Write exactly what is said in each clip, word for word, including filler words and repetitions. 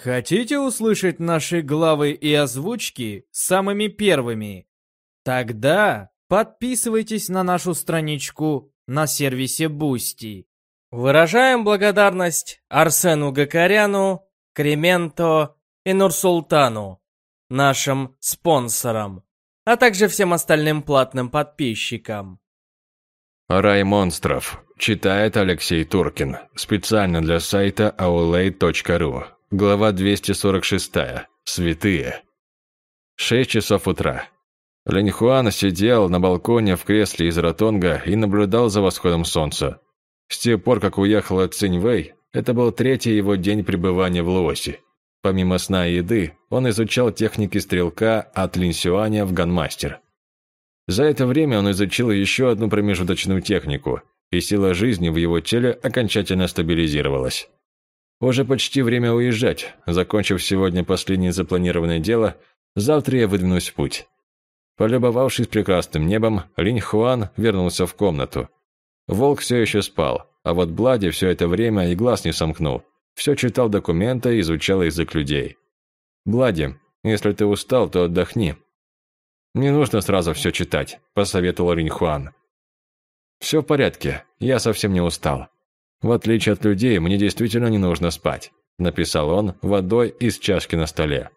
Хотите услышать наши главы и озвучки самыми первыми? Тогда подписывайтесь на нашу страничку на сервисе Boosty. Выражаем благодарность Арсену Гакаряну, Кременто и Нурсултану, нашим спонсорам, а также всем остальным платным подписчикам. Рай монстров. Читает Алексей Туркин. Специально для сайта аулей точка ру. Глава двести сорок шесть. Святые. Шесть часов утра. Линь Хуан сидел на балконе в кресле из ротонга и наблюдал за восходом солнца. С тех пор, как уехал Цинь Вэй, это был третий его день пребывания в Луоси. Помимо сна и еды, он изучал техники стрелка от Линь Сюаня в Ганмастер. За это время он изучил еще одну промежуточную технику, и сила жизни в его теле окончательно стабилизировалась. Уже почти время уезжать. Закончив сегодня последнее запланированное дело, завтра я выдвинусь в путь. Полюбовавшись прекрасным небом, Линь Хуан вернулся в комнату. Волк все еще спал, а вот Блади все это время и глаз не сомкнул. Все читал документы и изучал язык людей. «Блади, если ты устал, то отдохни». «Не нужно сразу все читать», – посоветовал Линь Хуан. «Все в порядке, я совсем не устал. В отличие от людей, мне действительно не нужно спать», – написал он водой из чашки на столе.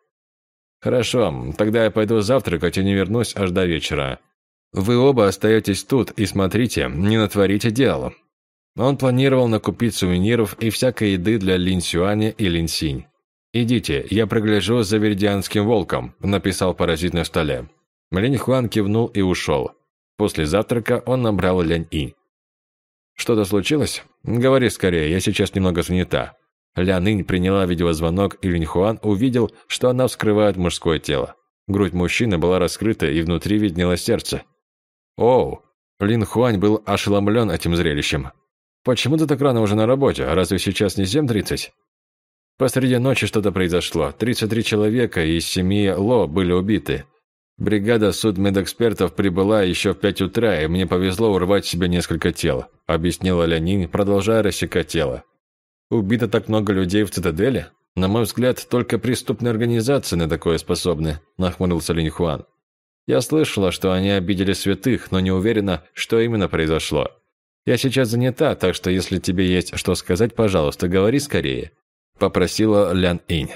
«Хорошо, тогда я пойду завтракать и не вернусь аж до вечера. Вы оба остаетесь тут и смотрите, не натворите дел». Он планировал накупить сувениров и всякой еды для Линь Сюаня и Линь Синь. «Идите, я прогляжу за веридианским волком», – написал паразит на столе. Линь Хуан кивнул и ушел. После завтрака он набрал Лянь Инь. «Что-то случилось? Говори скорее, я сейчас немного занята». Лянь Инь приняла видеозвонок, и Линь Хуан увидел, что она вскрывает мужское тело. Грудь мужчины была раскрыта, и внутри виднелось сердце. «Оу!» Линь Хуан был ошеломлен этим зрелищем. «Почему ты так рано уже на работе? Разве сейчас не семь тридцать?» Посреди ночи что-то произошло. тридцать три человека из семьи Ло были убиты. Бригада судмедэкспертов прибыла еще в пять утра, и мне повезло урвать себе несколько тел, объяснила Лянь Инь, продолжая рассекать тело. «Убито так много людей в цитадели? На мой взгляд, только преступные организации на такое способны», нахмурился Линь Хуан. «Я слышала, что они обидели святых, но не уверена, что именно произошло. Я сейчас занята, так что если тебе есть что сказать, пожалуйста, говори скорее», попросила Лянь Инь.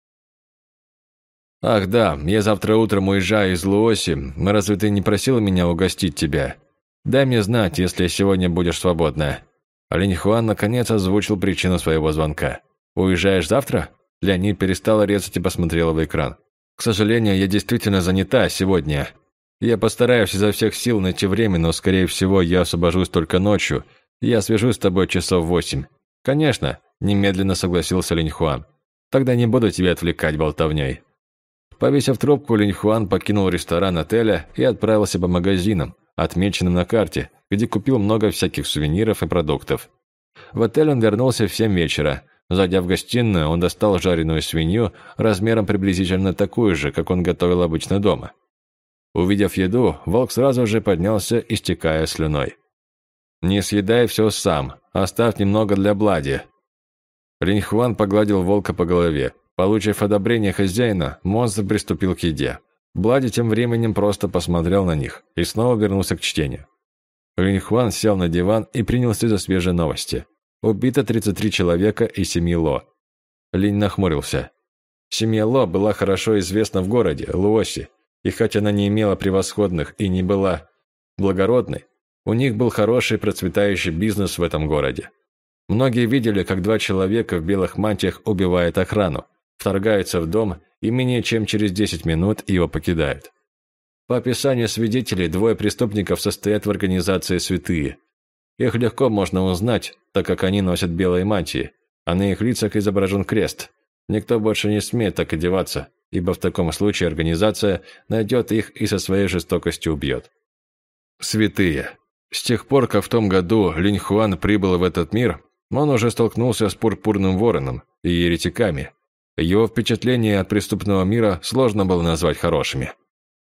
«Ах да, я завтра утром уезжаю из Луоси. Разве ты не просила меня угостить тебя? Дай мне знать, если сегодня будешь свободна». Линь Хуан наконец озвучил причину своего звонка. «Уезжаешь завтра?» Лянь Инь перестала резать и посмотрела в экран. «К сожалению, я действительно занята сегодня. Я постараюсь изо всех сил найти время, но, скорее всего, я освобожусь только ночью. Я свяжусь с тобой часов восемь». «Конечно», – немедленно согласился Линь Хуан. «Тогда не буду тебя отвлекать болтовней». Повесив трубку, Линь Хуан покинул ресторан отеля и отправился по магазинам, отмеченным на карте, где купил много всяких сувениров и продуктов. В отель он вернулся в семь вечера. Зайдя в гостиную, он достал жареную свинью размером приблизительно такую же, как он готовил обычно дома. Увидев еду, волк сразу же поднялся, истекая слюной. «Не съедай все сам, оставь немного для Блади». Линь Хуан погладил волка по голове. Получив одобрение хозяина, монстр приступил к еде. Блади тем временем просто посмотрел на них и снова вернулся к чтению. Линь Хуан сел на диван и принялся за свежие новости. Убито тридцать три человека из семьи Ло. Линь нахмурился. Семья Ло была хорошо известна в городе, Луоси, и хоть она не имела превосходных и не была благородной, у них был хороший процветающий бизнес в этом городе. Многие видели, как два человека в белых мантиях убивают охрану, вторгаются в дом и менее чем через десять минут его покидают. По описанию свидетелей, двое преступников состоят в организации «Святые». Их легко можно узнать, так как они носят белые мантии, а на их лицах изображен крест. Никто больше не смеет так одеваться, ибо в таком случае организация найдет их и со своей жестокостью убьет. «Святые». С тех пор, как в том году Линь Хуан прибыл в этот мир, он уже столкнулся с пурпурным вороном и еретиками. Его впечатления от преступного мира сложно было назвать хорошими.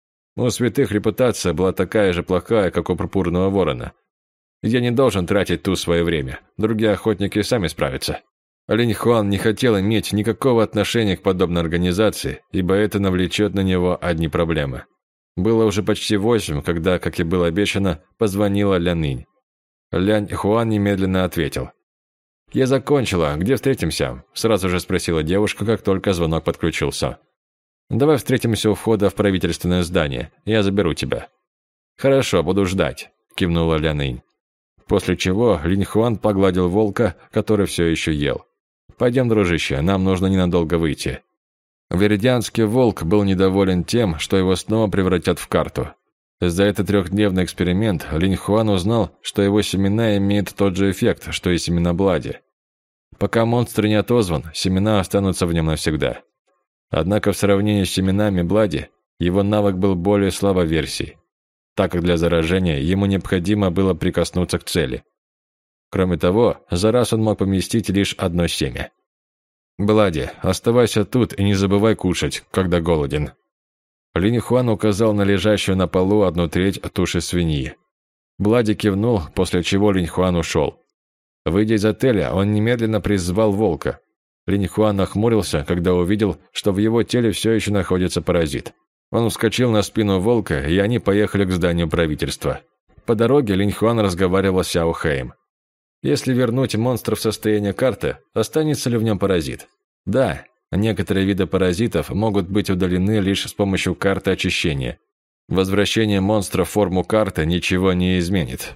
У святых репутация была такая же плохая, как у пурпурного ворона. Я не должен тратить тут свое время, другие охотники сами справятся. Линь Хуан не хотел иметь никакого отношения к подобной организации, ибо это навлечет на него одни проблемы. Было уже почти восемь, когда, как и было обещано, позвонила Лян Инь. Лянь Хуан немедленно ответил. «Я закончила. Где встретимся?» – сразу же спросила девушка, как только звонок подключился. «Давай встретимся у входа в правительственное здание. Я заберу тебя». «Хорошо, буду ждать», – кивнула Лян Инь. После чего Линь Хуан погладил волка, который все еще ел. «Пойдем, дружище, нам нужно ненадолго выйти». Веридианский волк был недоволен тем, что его снова превратят в карту. За этот трехдневный эксперимент Линь Хуан узнал, что его семена имеют тот же эффект, что и семена Блади. Пока монстр не отозван, семена останутся в нем навсегда. Однако в сравнении с семенами Блади, его навык был более слабой версией, так как для заражения ему необходимо было прикоснуться к цели. Кроме того, за раз он мог поместить лишь одно семя. «Блади, оставайся тут и не забывай кушать, когда голоден». Линь Хуан указал на лежащую на полу одну треть туши свиньи. Блади кивнул, после чего Линь Хуан ушел. Выйдя из отеля, он немедленно призвал волка. Линь Хуан нахмурился, когда увидел, что в его теле все еще находится паразит. Он вскочил на спину волка, и они поехали к зданию правительства. По дороге Линь Хуан разговаривал с Сяо Хэем. Если вернуть монстра в состояние карты, останется ли в нем паразит? Да, некоторые виды паразитов могут быть удалены лишь с помощью карты очищения. Возвращение монстра в форму карты ничего не изменит.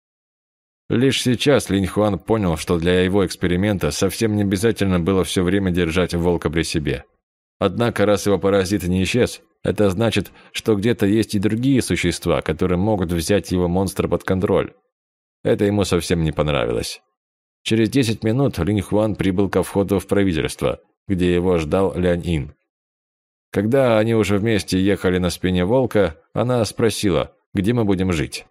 Лишь сейчас Линь Хуан понял, что для его эксперимента совсем не обязательно было все время держать волка при себе. Однако, раз его паразит не исчез, это значит, что где-то есть и другие существа, которые могут взять его монстра под контроль. Это ему совсем не понравилось. Через десять минут Линь Хуан прибыл ко входу в правительство, где его ждал Лянь Инь. Когда они уже вместе ехали на спине волка, она спросила, где мы будем жить.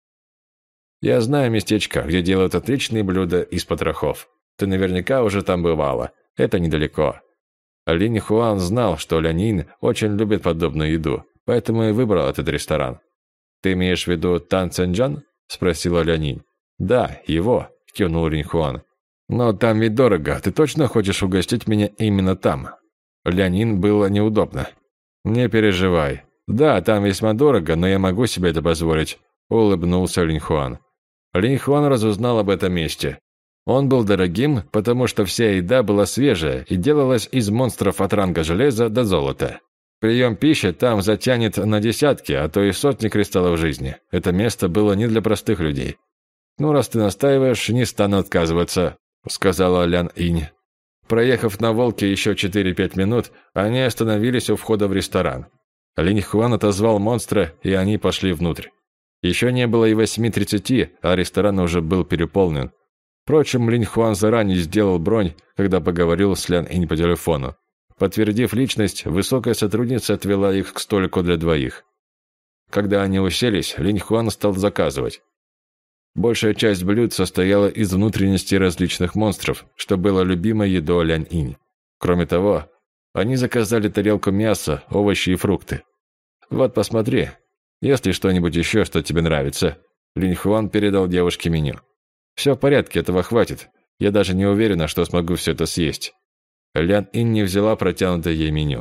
«Я знаю местечко, где делают отличные блюда из потрохов. Ты наверняка уже там бывала. Это недалеко». Линь Хуан знал, что Лянь Инь очень любит подобную еду, поэтому и выбрал этот ресторан. «Ты имеешь в виду Тан Цэнджан?» – спросила Лянь Инь. «Да, его», – кивнул Линь Хуан. «Но там ведь дорого. Ты точно хочешь угостить меня именно там?» Лянь Инь было неудобно. «Не переживай. Да, там весьма дорого, но я могу себе это позволить», – улыбнулся Линь Хуан. Линь Хуан разузнал об этом месте. Он был дорогим, потому что вся еда была свежая и делалась из монстров от ранга железа до золота. Прием пищи там затянет на десятки, а то и сотни кристаллов жизни. Это место было не для простых людей. «Ну, раз ты настаиваешь, не стану отказываться», — сказала Лян Инь. Проехав на волке еще четыре-пять минут, они остановились у входа в ресторан. Линь Хуан отозвал монстра, и они пошли внутрь. Еще не было и восьми тридцати, а ресторан уже был переполнен. Впрочем, Линь Хуан заранее сделал бронь, когда поговорил с Лян Инь по телефону. Подтвердив личность, высокая сотрудница отвела их к столику для двоих. Когда они уселись, Линь Хуан стал заказывать. Большая часть блюд состояла из внутренностей различных монстров, что было любимой едой Лянь Инь. Кроме того, они заказали тарелку мяса, овощи и фрукты. «Вот, посмотри, есть ли что-нибудь еще, что тебе нравится?» Линь Хуан передал девушке меню. «Все в порядке, этого хватит. Я даже не уверена, что смогу все это съесть». Лян Инь не взяла протянутое ей меню.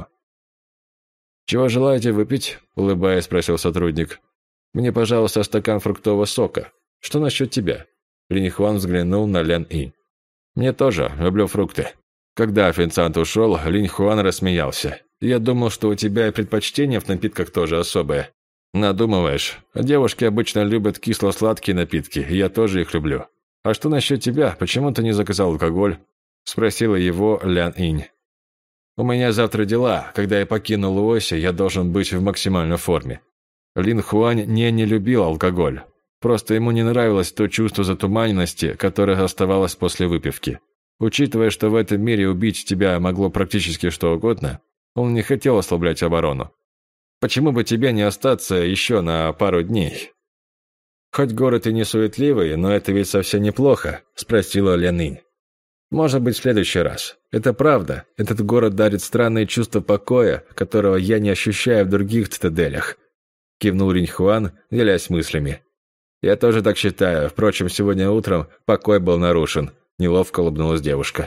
«Чего желаете выпить?» – улыбаясь, спросил сотрудник. «Мне, пожалуйста, стакан фруктового сока. Что насчет тебя?» Линь Хуан взглянул на Лян Инь. «Мне тоже, люблю фрукты». Когда официант ушел, Линь Хуан рассмеялся. «Я думал, что у тебя и предпочтения в напитках тоже особые». «Надумываешь. Девушки обычно любят кисло-сладкие напитки, и я тоже их люблю. А что насчет тебя? Почему ты не заказал алкоголь?» – спросила его Лян Инь. «У меня завтра дела. Когда я покину Луоси, я должен быть в максимальной форме». Линь Хуан не не любил алкоголь. Просто ему не нравилось то чувство затуманенности, которое оставалось после выпивки. Учитывая, что в этом мире убить тебя могло практически что угодно, он не хотел ослаблять оборону. «Почему бы тебе не остаться еще на пару дней?» «Хоть город и не суетливый, но это ведь совсем неплохо», – спросила Лян Инь. «Может быть, в следующий раз. Это правда. Этот город дарит странное чувство покоя, которого я не ощущаю в других цитаделях», – кивнул Линь Хуан, делясь мыслями. «Я тоже так считаю. Впрочем, сегодня утром покой был нарушен», – неловко улыбнулась девушка.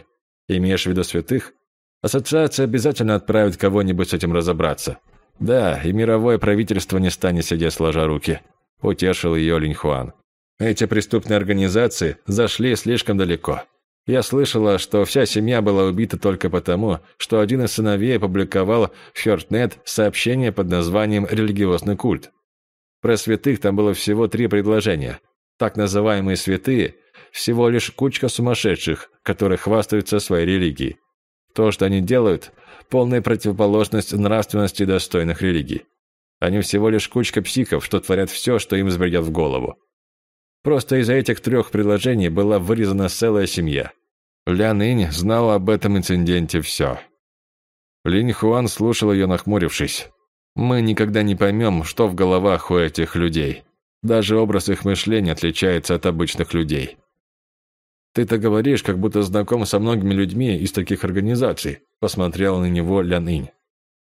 Имеешь в виду святых? Ассоциация обязательно отправит кого-нибудь с этим разобраться. Да, и мировое правительство не станет сидеть сложа руки. Утешил ее Линьхуан. Эти преступные организации зашли слишком далеко. Я слышала, что вся семья была убита только потому, что один из сыновей опубликовал в Хёртнет сообщение под названием «Религиозный культ». Про святых там было всего три предложения. Так называемые святые – всего лишь кучка сумасшедших, которые хвастаются своей религией. То, что они делают – полная противоположность нравственности достойных религий. Они всего лишь кучка психов, что творят все, что им взбредет в голову. Просто из-за этих трех предложений была вырезана целая семья. Лян Инь знала об этом инциденте все. Линьхуан слушал ее, нахмурившись. «Мы никогда не поймем, что в головах у этих людей. Даже образ их мышления отличается от обычных людей». «Ты-то говоришь, как будто знаком со многими людьми из таких организаций», – посмотрела на него Лян Инь.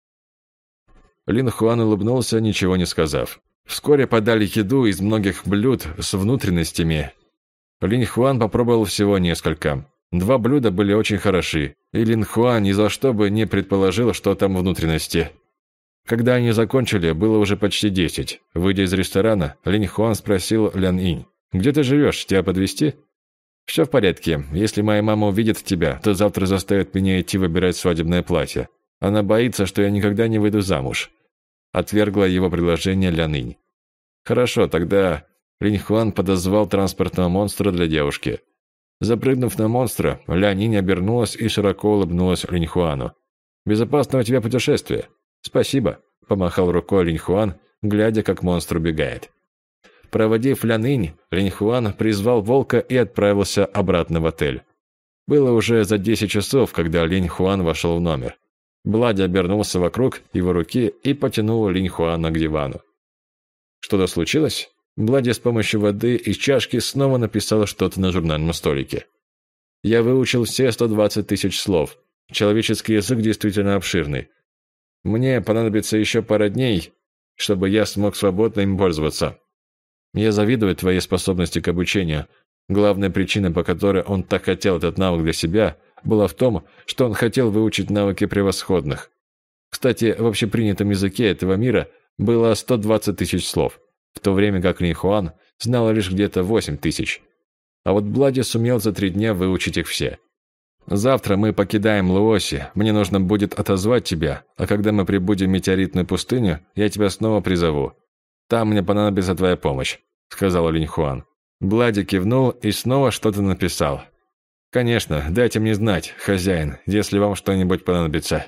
Линьхуан улыбнулся, ничего не сказав. Вскоре подали еду из многих блюд с внутренностями. Линьхуан попробовал всего несколько. Два блюда были очень хороши, и Линьхуан ни за что бы не предположил, что там внутренности. Когда они закончили, было уже почти десять. Выйдя из ресторана, Линьхуан спросил Лян Инь: «Где ты живешь? Тебя подвезти?» «Все в порядке. Если моя мама увидит тебя, то завтра заставит меня идти выбирать свадебное платье. Она боится, что я никогда не выйду замуж». Отвергла его предложение Лян Инь. «Хорошо, тогда...» Линьхуан подозвал транспортного монстра для девушки. Запрыгнув на монстра, Лян Инь обернулась и широко улыбнулась Линьхуану. «Безопасного тебе путешествия!» «Спасибо», – помахал рукой Линьхуан, глядя, как монстр убегает. Проводив Лян Инь, Линьхуан призвал волка и отправился обратно в отель. Было уже за десять часов, когда Линьхуан вошел в номер. Блади обернулся вокруг его руки и потянул Линьхуана к дивану. «Что-то случилось?» Блади с помощью воды из чашки снова написал что-то на журнальном столике. «Я выучил все сто двадцать тысяч слов. Человеческий язык действительно обширный. Мне понадобится еще пара дней, чтобы я смог свободно им пользоваться. Я завидую твоей способности к обучению. Главная причина, по которой он так хотел этот навык для себя, была в том, что он хотел выучить навыки превосходных. Кстати, в общепринятом языке этого мира было сто двадцать тысяч слов, в то время как Линьхуан знала лишь где-то восемь тысяч. А вот Блади сумел за три дня выучить их все. Завтра мы покидаем Луоси, мне нужно будет отозвать тебя, а когда мы прибудем в метеоритную пустыню, я тебя снова призову. Там мне понадобится твоя помощь», — сказал Линьхуан. Блади кивнул и снова что-то написал. «Конечно, дайте мне знать, хозяин, если вам что-нибудь понадобится».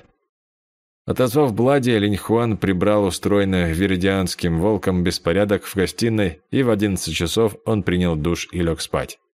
Отозвав Блади, Линьхуан прибрал устроенный веридианским волком беспорядок в гостиной, и в одиннадцать часов он принял душ и лег спать.